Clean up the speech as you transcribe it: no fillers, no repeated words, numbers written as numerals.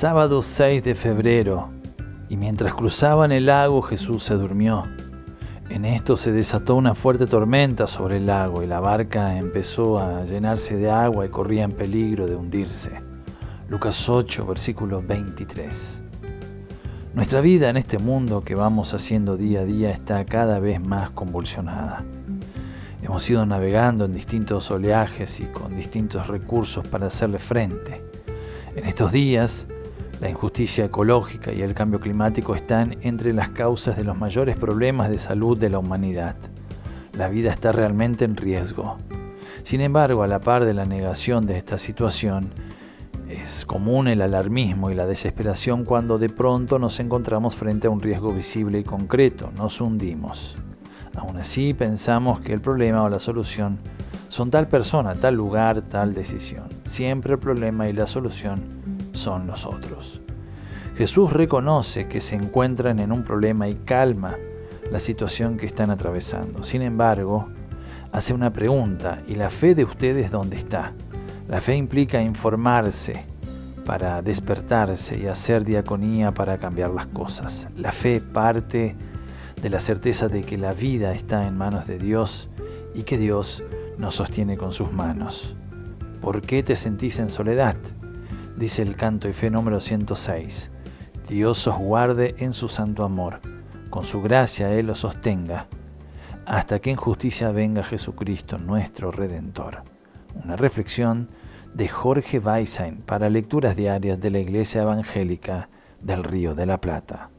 Sábado 6 de febrero, y mientras cruzaban el lago Jesús se durmió. En esto se desató una fuerte tormenta sobre el lago y la barca empezó a llenarse de agua y corría en peligro de hundirse. Lucas 8, versículo 23. Nuestra vida en este mundo que vamos haciendo día a día está cada vez más convulsionada. Hemos ido navegando en distintos oleajes y con distintos recursos para hacerle frente. En estos días, la injusticia ecológica y el cambio climático están entre las causas de los mayores problemas de salud de la humanidad. La vida está realmente en riesgo. Sin embargo, a la par de la negación de esta situación, es común el alarmismo y la desesperación cuando de pronto nos encontramos frente a un riesgo visible y concreto, nos hundimos. Aún así, pensamos que el problema o la solución son tal persona, tal lugar, tal decisión. Siempre el problema y la solución son los otros. Jesús reconoce que se encuentran en un problema y calma la situación que están atravesando. Sin embargo, hace una pregunta: ¿y la fe de ustedes dónde está? La fe implica informarse para despertarse y hacer diaconía para cambiar las cosas. La fe parte de la certeza de que la vida está en manos de Dios y que Dios nos sostiene con sus manos. ¿Por qué te sentís en soledad? Dice el Canto y Fe número 106. Dios os guarde en su santo amor, con su gracia Él os sostenga, hasta que en justicia venga Jesucristo nuestro Redentor. Una reflexión de Jorge Weishain para lecturas diarias de la Iglesia Evangélica del Río de la Plata.